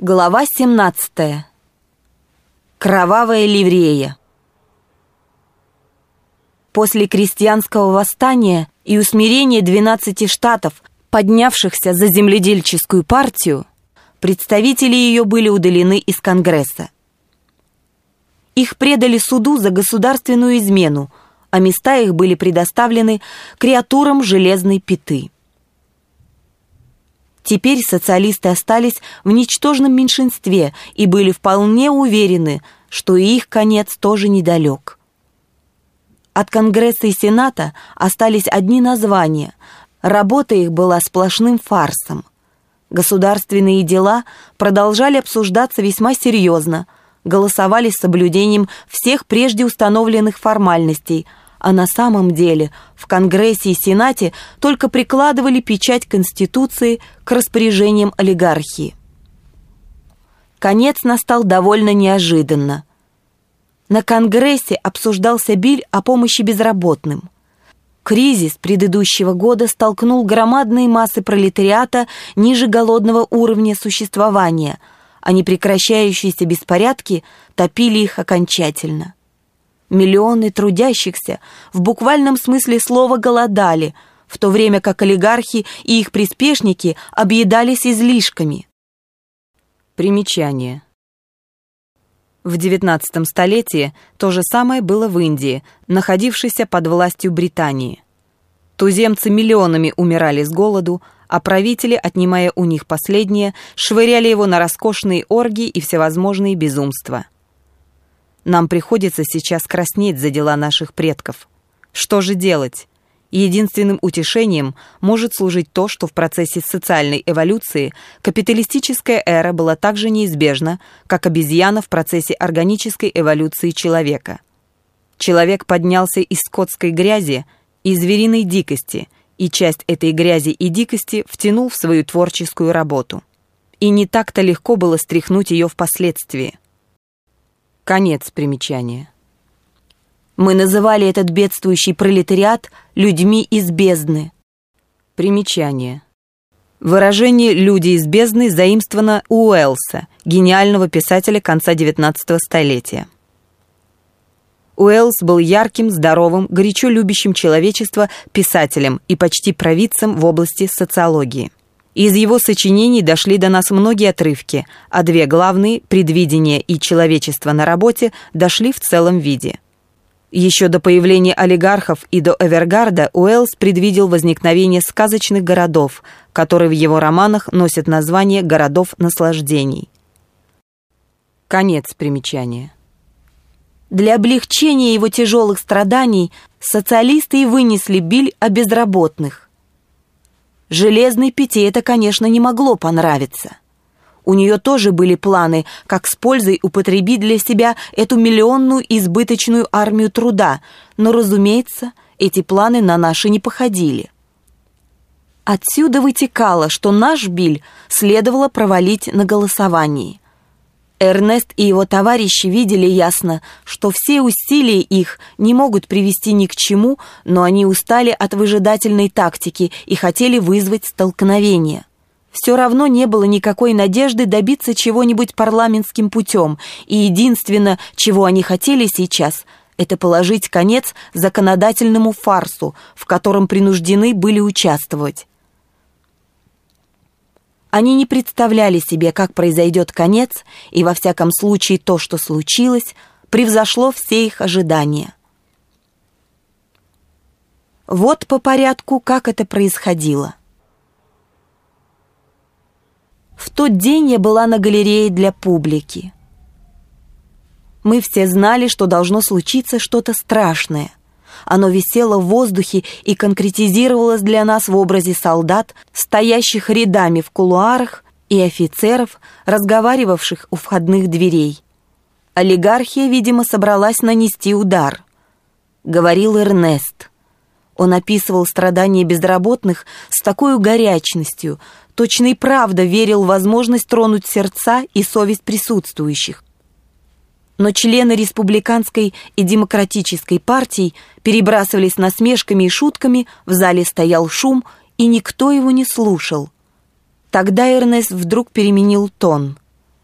Глава 17. Кровавая ливрея. После крестьянского восстания и усмирения 12 штатов, поднявшихся за земледельческую партию, представители ее были удалены из Конгресса. Их предали суду за государственную измену, а места их были предоставлены креатурам железной пяты. Теперь социалисты остались в ничтожном меньшинстве и были вполне уверены, что и их конец тоже недалек. От Конгресса и Сената остались одни названия, работа их была сплошным фарсом. Государственные дела продолжали обсуждаться весьма серьезно, голосовали с соблюдением всех прежде установленных формальностей, а на самом деле в Конгрессе и Сенате только прикладывали печать Конституции к распоряжениям олигархии. Конец настал довольно неожиданно. На Конгрессе обсуждался биль о помощи безработным. Кризис предыдущего года столкнул громадные массы пролетариата ниже голодного уровня существования, а непрекращающиеся беспорядки топили их окончательно. Миллионы трудящихся в буквальном смысле слова голодали, в то время как олигархи и их приспешники объедались излишками. Примечание. В XIX столетии то же самое было в Индии, находившейся под властью Британии. Туземцы миллионами умирали с голоду, а правители, отнимая у них последнее, швыряли его на роскошные оргии и всевозможные безумства. Нам приходится сейчас краснеть за дела наших предков. Что же делать? Единственным утешением может служить то, что в процессе социальной эволюции капиталистическая эра была так же неизбежна, как обезьяна в процессе органической эволюции человека. Человек поднялся из скотской грязи и звериной дикости, и часть этой грязи и дикости втянул в свою творческую работу. И не так-то легко было стряхнуть ее впоследствии. Конец примечания. Мы называли этот бедствующий пролетариат людьми из бездны. Примечание. Выражение «люди из бездны» заимствовано у Уэллса, гениального писателя конца XIX столетия. Уэллс был ярким, здоровым, горячо любящим человечество писателем и почти провидцем в области социологии. Из его сочинений дошли до нас многие отрывки, а две главные «Предвидение» и «Человечество на работе» дошли в целом виде. Еще до появления олигархов и до Эвергарда Уэллс предвидел возникновение сказочных городов, которые в его романах носят название «городов наслаждений». Конец примечания. Для облегчения его тяжелых страданий социалисты и вынесли биль о безработных. Железной пяте это, конечно, не могло понравиться. У нее тоже были планы, как с пользой употребить для себя эту миллионную избыточную армию труда, но, разумеется, эти планы на наши не походили. Отсюда вытекало, что наш биль следовало провалить на голосовании. Эрнест и его товарищи видели ясно, что все усилия их не могут привести ни к чему, но они устали от выжидательной тактики и хотели вызвать столкновение. Все равно не было никакой надежды добиться чего-нибудь парламентским путем, и единственное, чего они хотели сейчас, это положить конец законодательному фарсу, в котором принуждены были участвовать. Они не представляли себе, как произойдет конец, и во всяком случае то, что случилось, превзошло все их ожидания. Вот по порядку, как это происходило. В тот день я была на галерее для публики. Мы все знали, что должно случиться что-то страшное. Оно висело в воздухе и конкретизировалось для нас в образе солдат, стоящих рядами в кулуарах, и офицеров, разговаривавших у входных дверей. Олигархия, видимо, собралась нанести удар. Говорил Эрнест. Он описывал страдания безработных с такой горячностью, точно и правда верил в возможность тронуть сердца и совесть присутствующих. Но члены республиканской и демократической партий перебрасывались насмешками и шутками, в зале стоял шум, и никто его не слушал. Тогда Эрнест вдруг переменил тон.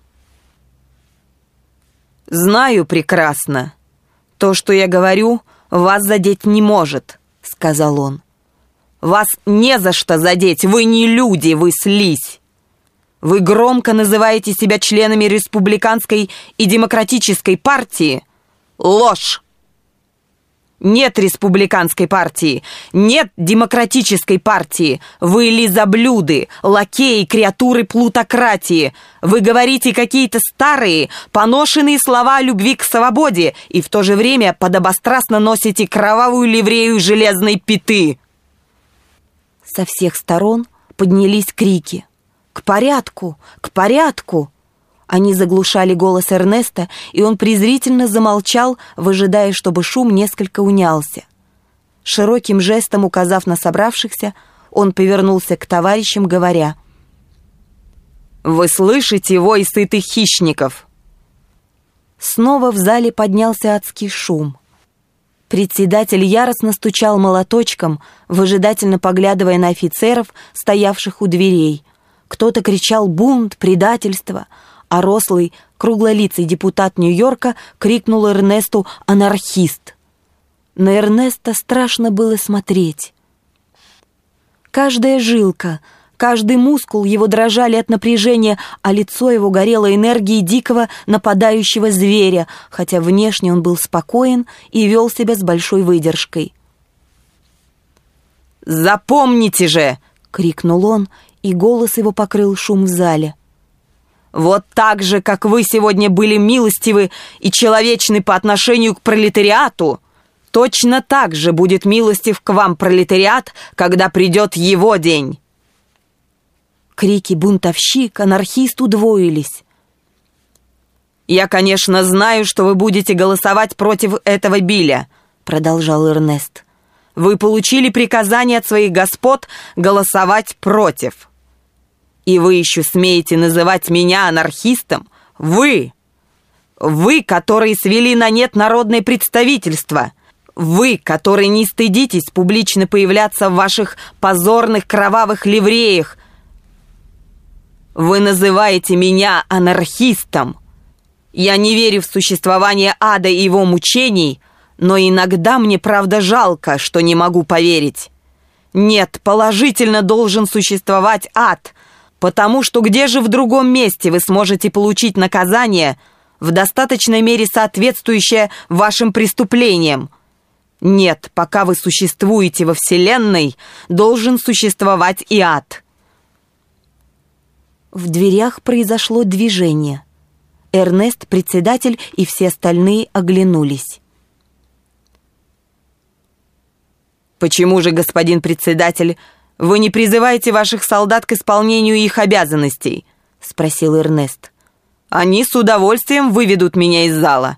«Знаю прекрасно. То, что я говорю, вас задеть не может», — сказал он. «Вас не за что задеть, вы не люди, вы слизь. Вы громко называете себя членами республиканской и демократической партии. Ложь! Нет республиканской партии, нет демократической партии. Вы лизоблюды, лакеи, креатуры плутократии. Вы говорите какие-то старые, поношенные слова о любви к свободе и в то же время подобострастно носите кровавую ливрею железной пяты». Со всех сторон поднялись крики: «К порядку! К порядку!» Они заглушали голос Эрнеста, и он презрительно замолчал, выжидая, чтобы шум несколько унялся. Широким жестом указав на собравшихся, он повернулся к товарищам, говоря: «Вы слышите вой сытых хищников?» Снова в зале поднялся адский шум. Председатель яростно стучал молоточком, выжидательно поглядывая на офицеров, стоявших у дверей. Кто-то кричал «бунт», «предательство», а рослый, круглолицый депутат Нью-Йорка крикнул Эрнесту «анархист». На Эрнеста страшно было смотреть. Каждая жилка, каждый мускул его дрожали от напряжения, а лицо его горело энергией дикого нападающего зверя, хотя внешне он был спокоен и вел себя с большой выдержкой. «Запомните же!» — крикнул он, и голос его покрыл шум в зале. «Вот так же, как вы сегодня были милостивы и человечны по отношению к пролетариату, точно так же будет милостив к вам пролетариат, когда придет его день». Крики «бунтовщик», «анархист» удвоились. «Я, конечно, знаю, что вы будете голосовать против этого Билля», — продолжал Эрнест. «Вы получили приказание от своих господ голосовать против. И вы еще смеете называть меня анархистом? Вы! Вы, которые свели на нет народное представительство! Вы, которые не стыдитесь публично появляться в ваших позорных кровавых ливреях! Вы называете меня анархистом! Я не верю в существование ада и его мучений, но иногда мне правда жалко, что не могу поверить. Нет, положительно должен существовать ад, потому что где же в другом месте вы сможете получить наказание, в достаточной мере соответствующее вашим преступлениям? Нет, пока вы существуете во Вселенной, должен существовать и ад». В дверях произошло движение. Эрнест, председатель и все остальные оглянулись. «Почему же, господин председатель, вы не призываете ваших солдат к исполнению их обязанностей?» — спросил Эрнест. «Они с удовольствием выведут меня из зала».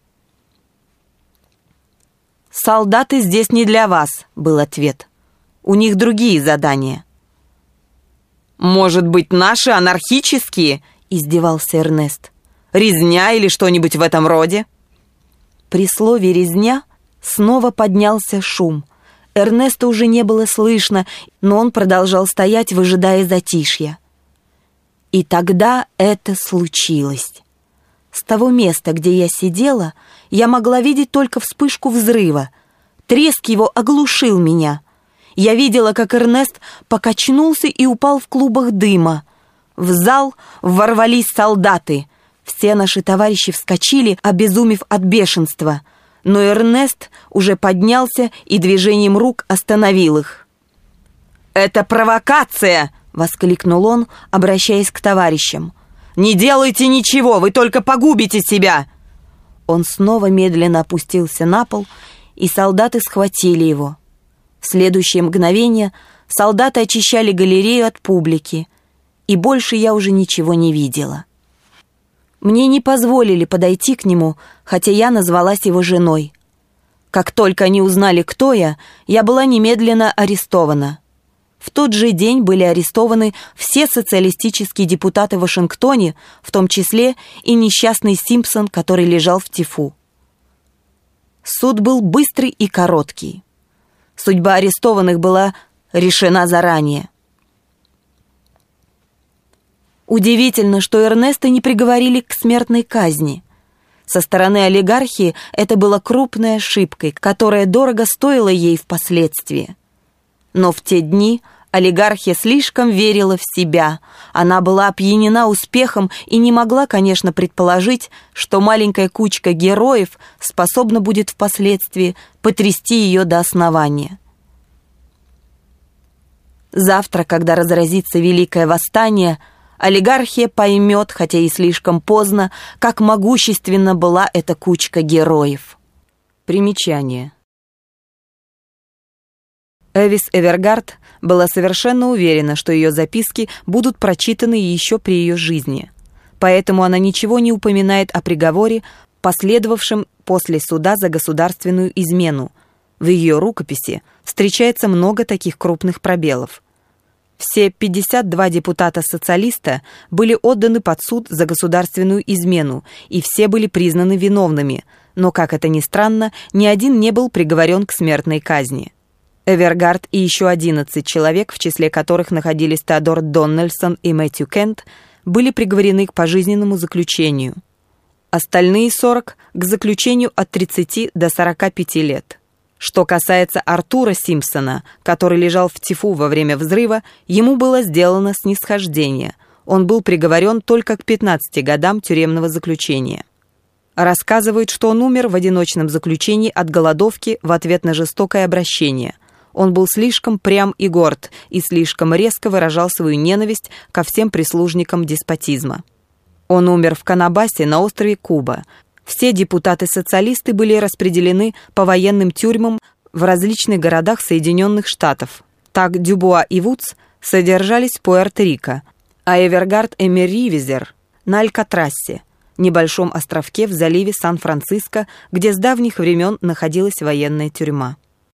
«Солдаты здесь не для вас», — был ответ. «У них другие задания». «Может быть, наши анархические?» — издевался Эрнест. «Резня или что-нибудь в этом роде?» При слове «резня» снова поднялся шум. Эрнеста уже не было слышно, но он продолжал стоять, выжидая затишья. И тогда это случилось. С того места, где я сидела, я могла видеть только вспышку взрыва. Треск его оглушил меня. Я видела, как Эрнест покачнулся и упал в клубах дыма. В зал ворвались солдаты. Все наши товарищи вскочили, обезумев от бешенства. Но Эрнест уже поднялся и движением рук остановил их. «Это провокация!» — воскликнул он, обращаясь к товарищам. «Не делайте ничего, вы только погубите себя!» Он снова медленно опустился на пол, и солдаты схватили его. В следующее мгновение солдаты очищали галерею от публики, и больше я уже ничего не видела. Мне не позволили подойти к нему, хотя я назвалась его женой. Как только они узнали, кто я была немедленно арестована. В тот же день были арестованы все социалистические депутаты в Вашингтоне, в том числе и несчастный Симпсон, который лежал в тифу. Суд был быстрый и короткий. Судьба арестованных была решена заранее. Удивительно, что Эрнеста не приговорили к смертной казни. Со стороны олигархии это было крупной ошибкой, которая дорого стоила ей впоследствии. Но в те дни олигархия слишком верила в себя. Она была опьянена успехом и не могла, конечно, предположить, что маленькая кучка героев способна будет впоследствии потрясти ее до основания. Завтра, когда разразится Великое Восстание, олигархия поймет, хотя и слишком поздно, как могущественна была эта кучка героев. Примечание. Эвис Эвергард была совершенно уверена, что ее записки будут прочитаны еще при ее жизни. Поэтому она ничего не упоминает о приговоре, последовавшем после суда за государственную измену. В ее рукописи встречается много таких крупных пробелов. Все 52 депутата-социалиста были отданы под суд за государственную измену, и все были признаны виновными, но, как это ни странно, ни один не был приговорен к смертной казни. Эвергард и еще 11 человек, в числе которых находились Теодор Доннельсон и Мэтью Кент, были приговорены к пожизненному заключению. Остальные 40 — к заключению от 30 до 45 лет. Что касается Артура Симпсона, который лежал в тифу во время взрыва, ему было сделано снисхождение. Он был приговорен только к 15 годам тюремного заключения. Рассказывают, что он умер в одиночном заключении от голодовки в ответ на жестокое обращение. Он был слишком прям и горд и слишком резко выражал свою ненависть ко всем прислужникам деспотизма. Он умер в Канабасе на острове Куба. Все депутаты-социалисты были распределены по военным тюрьмам в различных городах Соединенных Штатов. Так Дюбуа и Вудс содержались в Пуэрто-Рико, а Эвергард и Мерривезер на Алькатрасе, небольшом островке в заливе Сан-Франциско, где с давних времен находилась военная тюрьма.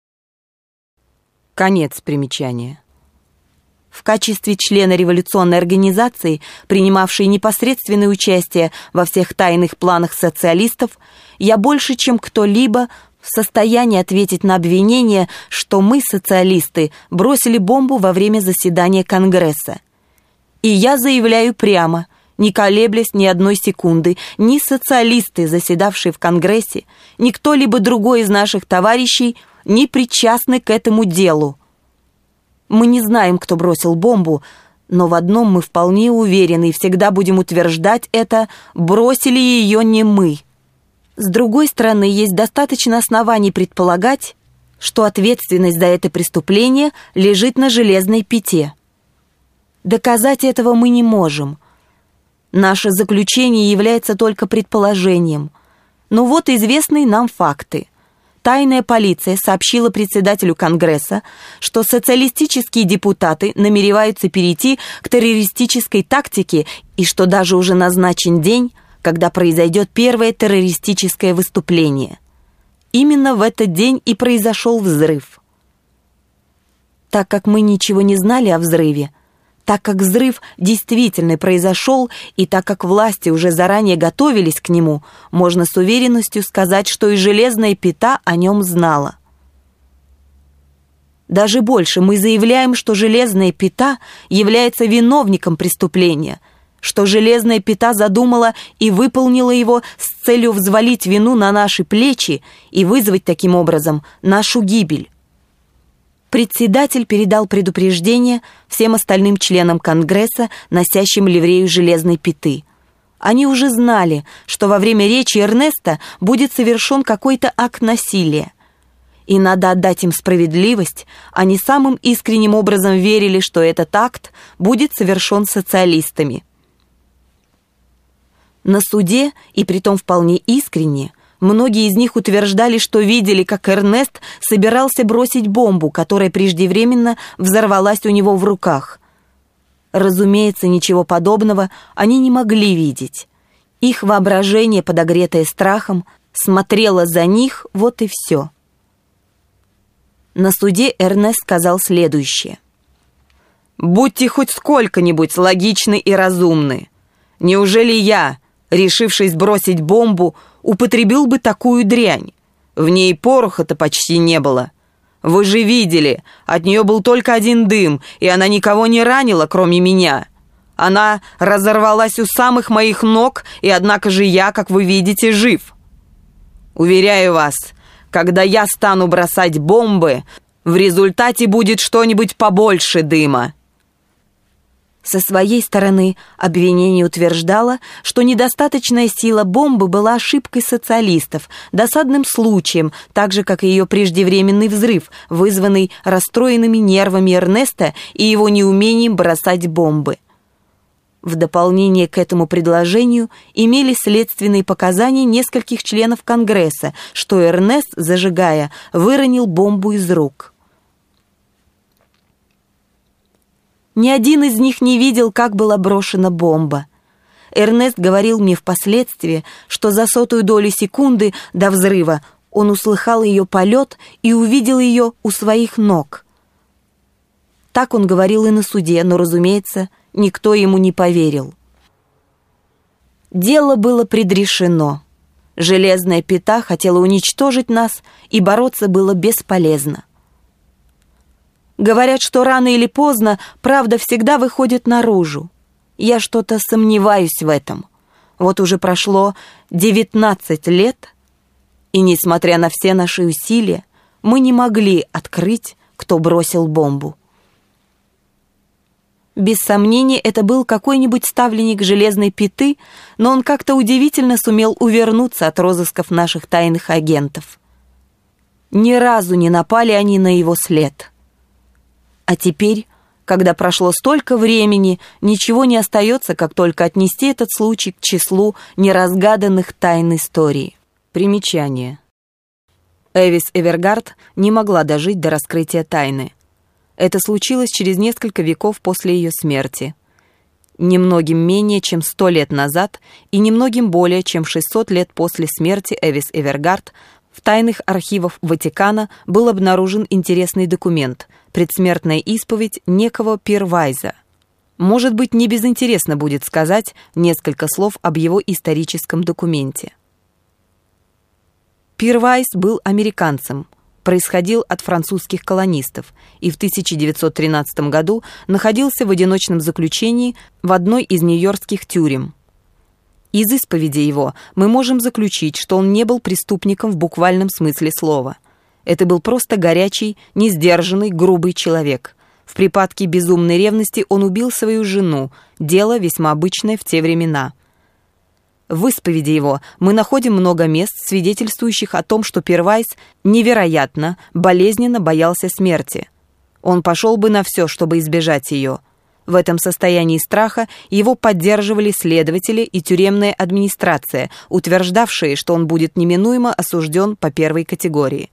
Конец примечания. В качестве члена революционной организации, принимавшей непосредственное участие во всех тайных планах социалистов, я больше, чем кто-либо, в состоянии ответить на обвинение, что мы, социалисты, бросили бомбу во время заседания Конгресса. И я заявляю прямо, не колеблясь ни одной секунды, ни социалисты, заседавшие в Конгрессе, ни кто-либо другой из наших товарищей не причастны к этому делу. Мы не знаем, кто бросил бомбу, но в одном мы вполне уверены и всегда будем утверждать это: бросили ее не мы. С другой стороны, есть достаточно оснований предполагать, что ответственность за это преступление лежит на железной пяте. Доказать этого мы не можем. Наше заключение является только предположением. Но вот известные нам факты. Тайная полиция сообщила председателю Конгресса, что социалистические депутаты намереваются перейти к террористической тактике и что даже уже назначен день, когда произойдет первое террористическое выступление. Именно в этот день и произошел взрыв. Так как мы ничего не знали о взрыве, так как взрыв действительно произошел, и так как власти уже заранее готовились к нему, можно с уверенностью сказать, что и железная пята о нем знала. Даже больше, мы заявляем, что железная пята является виновником преступления, что железная пята задумала и выполнила его с целью взвалить вину на наши плечи и вызвать таким образом нашу гибель. Председатель передал предупреждение всем остальным членам Конгресса, носящим ливрею железной пяты. Они уже знали, что во время речи Эрнеста будет совершен какой-то акт насилия. И надо отдать им справедливость, они самым искренним образом верили, что этот акт будет совершен социалистами. На суде, и притом вполне искренне, многие из них утверждали, что видели, как Эрнест собирался бросить бомбу, которая преждевременно взорвалась у него в руках. Разумеется, ничего подобного они не могли видеть. Их воображение, подогретое страхом, смотрело за них, вот и все. На суде Эрнест сказал следующее. «Будьте хоть сколько-нибудь логичны и разумны. Неужели я, решившись бросить бомбу, употребил бы такую дрянь? В ней пороха-то почти не было. Вы же видели, от нее был только один дым, и она никого не ранила, кроме меня. Она разорвалась у самых моих ног, и однако же я, как вы видите, жив. Уверяю вас, когда я стану бросать бомбы, в результате будет что-нибудь побольше дыма». Со своей стороны обвинение утверждало, что недостаточная сила бомбы была ошибкой социалистов, досадным случаем, так же, как и ее преждевременный взрыв, вызванный расстроенными нервами Эрнеста и его неумением бросать бомбы. В дополнение к этому предложению имелись следственные показания нескольких членов Конгресса, что Эрнест, зажигая, выронил бомбу из рук. Ни один из них не видел, как была брошена бомба. Эрнест говорил мне впоследствии, что за 100-ю долю секунды до взрыва он услыхал ее полет и увидел ее у своих ног. Так он говорил и на суде, но, разумеется, никто ему не поверил. Дело было предрешено. Железная пята хотела уничтожить нас, и бороться было бесполезно. Говорят, что рано или поздно правда всегда выходит наружу. Я что-то сомневаюсь в этом. Вот уже прошло 19 лет, и, несмотря на все наши усилия, мы не могли открыть, кто бросил бомбу. Без сомнения, это был какой-нибудь ставленник железной пяты, но он как-то удивительно сумел увернуться от розысков наших тайных агентов. Ни разу не напали они на его след. А теперь, когда прошло столько времени, ничего не остается, как только отнести этот случай к числу неразгаданных тайн истории. Примечание. Эвис Эвергард не могла дожить до раскрытия тайны. Это случилось через несколько веков после ее смерти. Немногим менее чем 100 лет назад и немногим более чем 600 лет после смерти Эвис Эвергард в тайных архивах Ватикана был обнаружен интересный документ – предсмертная исповедь некого Пирвайза. Может быть, не безинтересно будет сказать несколько слов об его историческом документе. Пирвайз был американцем, происходил от французских колонистов и в 1913 году находился в одиночном заключении в одной из нью-йоркских тюрем. Из исповеди его мы можем заключить, что он не был преступником в буквальном смысле слова. Это был просто горячий, несдержанный, грубый человек. В припадке безумной ревности он убил свою жену, дело весьма обычное в те времена. В исповеди его мы находим много мест, свидетельствующих о том, что Пирвайз невероятно, болезненно боялся смерти. Он пошел бы на все, чтобы избежать ее. В этом состоянии страха его поддерживали следователи и тюремная администрация, утверждавшие, что он будет неминуемо осужден по первой категории.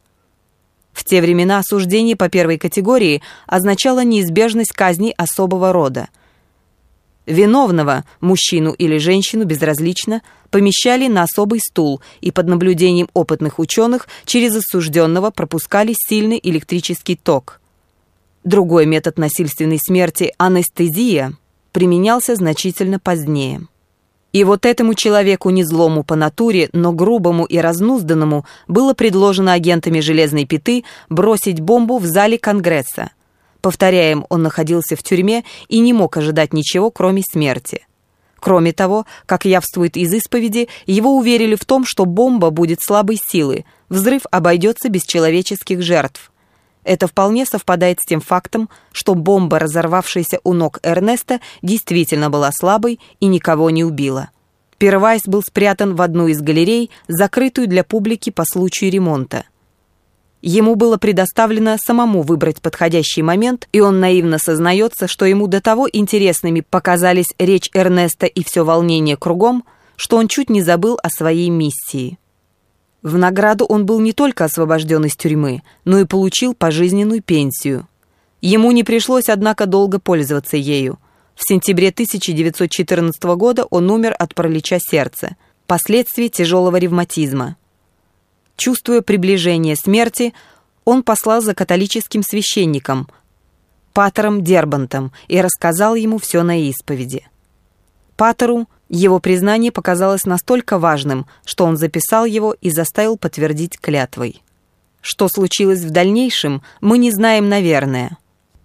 В те времена осуждение по первой категории означало неизбежность казни особого рода. Виновного, мужчину или женщину, безразлично, помещали на особый стул и под наблюдением опытных ученых через осужденного пропускали сильный электрический ток. Другой метод насильственной смерти, анестезия, применялся значительно позднее. И вот этому человеку, не злому по натуре, но грубому и разнузданному, было предложено агентами железной пяты бросить бомбу в зале Конгресса. Повторяем, он находился в тюрьме и не мог ожидать ничего, кроме смерти. Кроме того, как явствует из исповеди, его уверили в том, что бомба будет слабой силы, взрыв обойдется без человеческих жертв. Это вполне совпадает с тем фактом, что бомба, разорвавшаяся у ног Эрнеста, действительно была слабой и никого не убила. Пирвайз был спрятан в одну из галерей, закрытую для публики по случаю ремонта. Ему было предоставлено самому выбрать подходящий момент, и он наивно сознается, что ему до того интересными показались речь Эрнеста и все волнение кругом, что он чуть не забыл о своей миссии. В награду он был не только освобожден из тюрьмы, но и получил пожизненную пенсию. Ему не пришлось, однако, долго пользоваться ею. В сентябре 1914 года он умер от паралича сердца, последствий тяжелого ревматизма. Чувствуя приближение смерти, он послал за католическим священником, патером Дербантом, и рассказал ему все на исповеди. Патеру его признание показалось настолько важным, что он записал его и заставил подтвердить клятвой. Что случилось в дальнейшем, мы не знаем, наверное.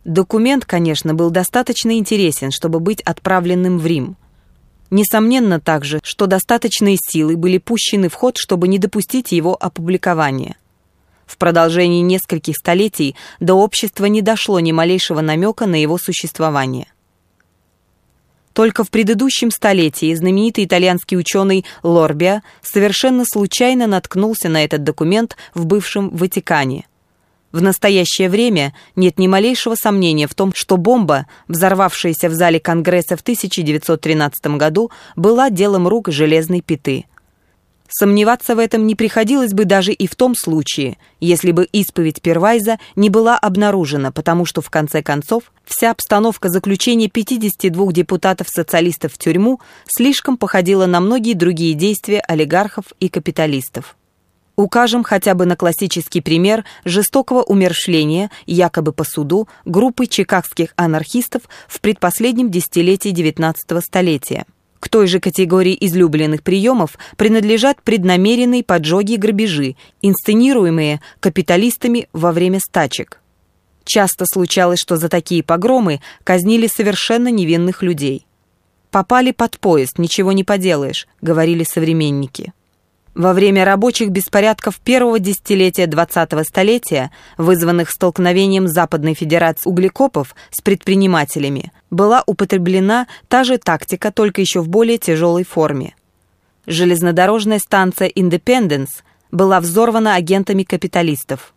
Документ, конечно, был достаточно интересен, чтобы быть отправленным в Рим. Несомненно также, что достаточные силы были пущены в ход, чтобы не допустить его опубликования. В продолжении нескольких столетий до общества не дошло ни малейшего намека на его существование. Только в предыдущем столетии знаменитый итальянский ученый Лорбиа совершенно случайно наткнулся на этот документ в бывшем Ватикане. В настоящее время нет ни малейшего сомнения в том, что бомба, взорвавшаяся в зале Конгресса в 1913 году, была делом рук Железной Пяты. Сомневаться в этом не приходилось бы даже и в том случае, если бы исповедь Первайза не была обнаружена, потому что, в конце концов, вся обстановка заключения 52 депутатов-социалистов в тюрьму слишком походила на многие другие действия олигархов и капиталистов. Укажем хотя бы на классический пример жестокого умерщвления, якобы по суду, группы чикагских анархистов в предпоследнем десятилетии XIX столетия. К той же категории излюбленных приемов принадлежат преднамеренные поджоги и грабежи, инсценируемые капиталистами во время стачек. Часто случалось, что за такие погромы казнили совершенно невинных людей. «Попали под поезд, ничего не поделаешь», — говорили современники. Во время рабочих беспорядков первого десятилетия 20-го столетия, вызванных столкновением Западной Федерации углекопов с предпринимателями, была употреблена та же тактика, только еще в более тяжелой форме. Железнодорожная станция «Индепенденс» была взорвана агентами капиталистов.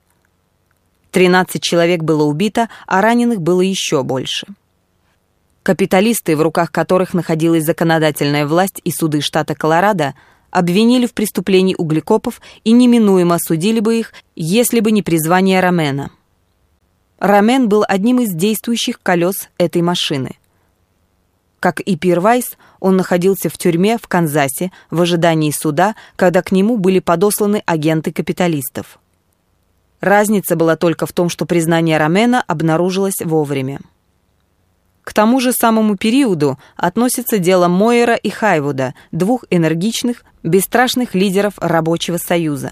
13 человек было убито, а раненых было еще больше. Капиталисты, в руках которых находилась законодательная власть и суды штата Колорадо, обвинили в преступлении углекопов и неминуемо осудили бы их, если бы не призвание Ромена. Ромен был одним из действующих колес этой машины. Как и Первайз, он находился в тюрьме в Канзасе в ожидании суда, когда к нему были подосланы агенты капиталистов. Разница была только в том, что признание Ромена обнаружилось вовремя. К тому же самому периоду относится дело Мойера и Хайвуда, двух энергичных, бесстрашных лидеров Рабочего Союза.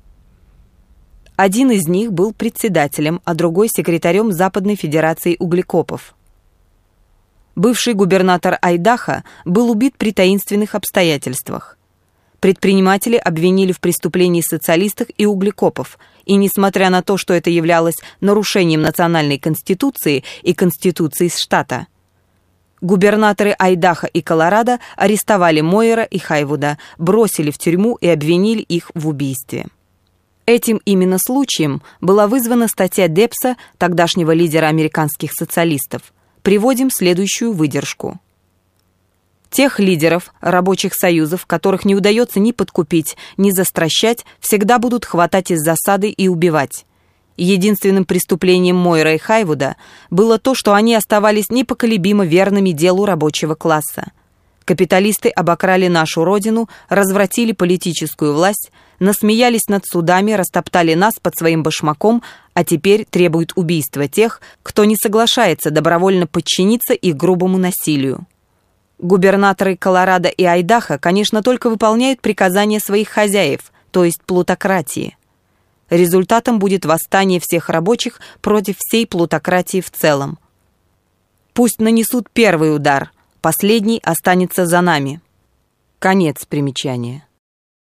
Один из них был председателем, а другой секретарем Западной Федерации углекопов. Бывший губернатор Айдахо был убит при таинственных обстоятельствах. Предприниматели обвинили в преступлении социалистов и углекопов, и несмотря на то, что это являлось нарушением национальной конституции и конституции штата, губернаторы Айдахо и Колорадо арестовали Мойера и Хайвуда, бросили в тюрьму и обвинили их в убийстве. Этим именно случаем была вызвана статья Депса, тогдашнего лидера американских социалистов. Приводим следующую выдержку. Тех лидеров рабочих союзов, которых не удается ни подкупить, ни застращать, всегда будут хватать из засады и убивать. Единственным преступлением Мойера и Хайвуда было то, что они оставались непоколебимо верными делу рабочего класса. Капиталисты обокрали нашу родину, развратили политическую власть, насмеялись над судами, растоптали нас под своим башмаком, а теперь требуют убийства тех, кто не соглашается добровольно подчиниться их грубому насилию. Губернаторы Колорадо и Айдахо, конечно, только выполняют приказания своих хозяев, то есть плутократии. Результатом будет восстание всех рабочих против всей плутократии в целом. Пусть нанесут первый удар, последний останется за нами. Конец примечания.